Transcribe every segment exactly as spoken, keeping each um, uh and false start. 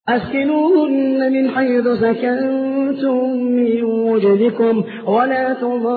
أسكنوهن من حيث سكنتم من وجدكم ولا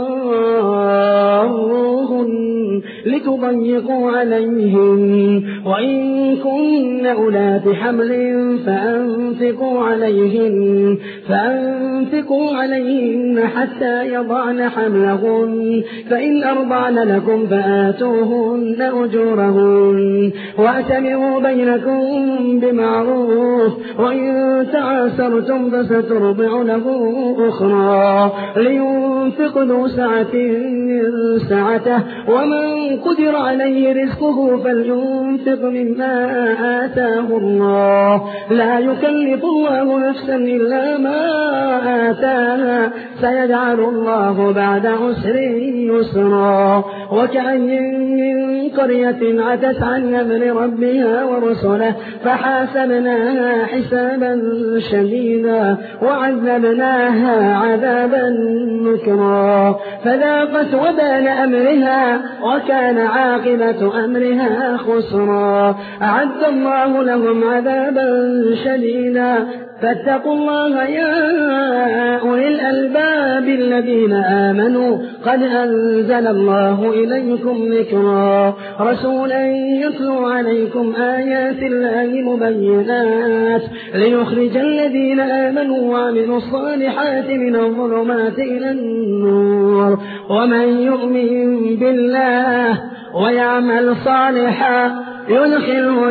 تضاروهن لتضيقوا عليهن وإن كن أولات حمل فأنفقوا عليهن فأنفقوا عليهن حتى يضعن حملهن فإن أرضعن لكم فآتوهن أجورهن وأتمروا بينكم بمعروف وإن تعاسرتم فسترضع له أخرى لينفق ذو سعة من سعته ومن قدر عليه رزقه فلينفق مما آتاه الله لا يكلف الله نفسا إلا ما آتاها سيجعل الله بعد عسر يسرا وكأي من قرية عتت عن أمر ربها ورسله فحاسبناها حسابا شديدا وعذبناها عذابا نكرا فذاقت وبال أمرها وكان عاقبة أمرها خسرا أعد الله لهم عذابا شديدا فاتقوا الله يا أولي الألباب الذين آمنوا قد أنزل الله إليكم ذكرا رسولا يتلو عليكم آيات الله مبينات ليخرج الذين آمنوا وعملوا الصالحات من الظلمات إلى النور ومن يؤمن بالله ويعمل صالحا يدخله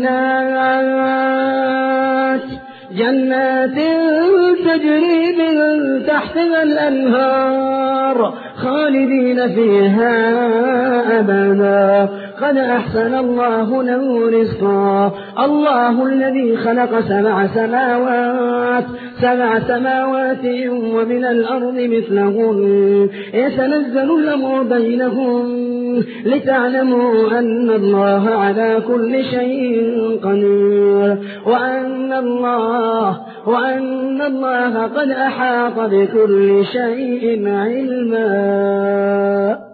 جنات جنات تجري من تحتها الأنهار خالدين فيها أبدا قد أحسن الله له رزقا الله الذي خلق سبع سماوات سبع سماوات ومن الأرض مثلهن يتنزل الأمر بينهم لتعلموا أن الله على كل شيء قدير وأن الله وأن الله قد أحاط بكل شيء علما.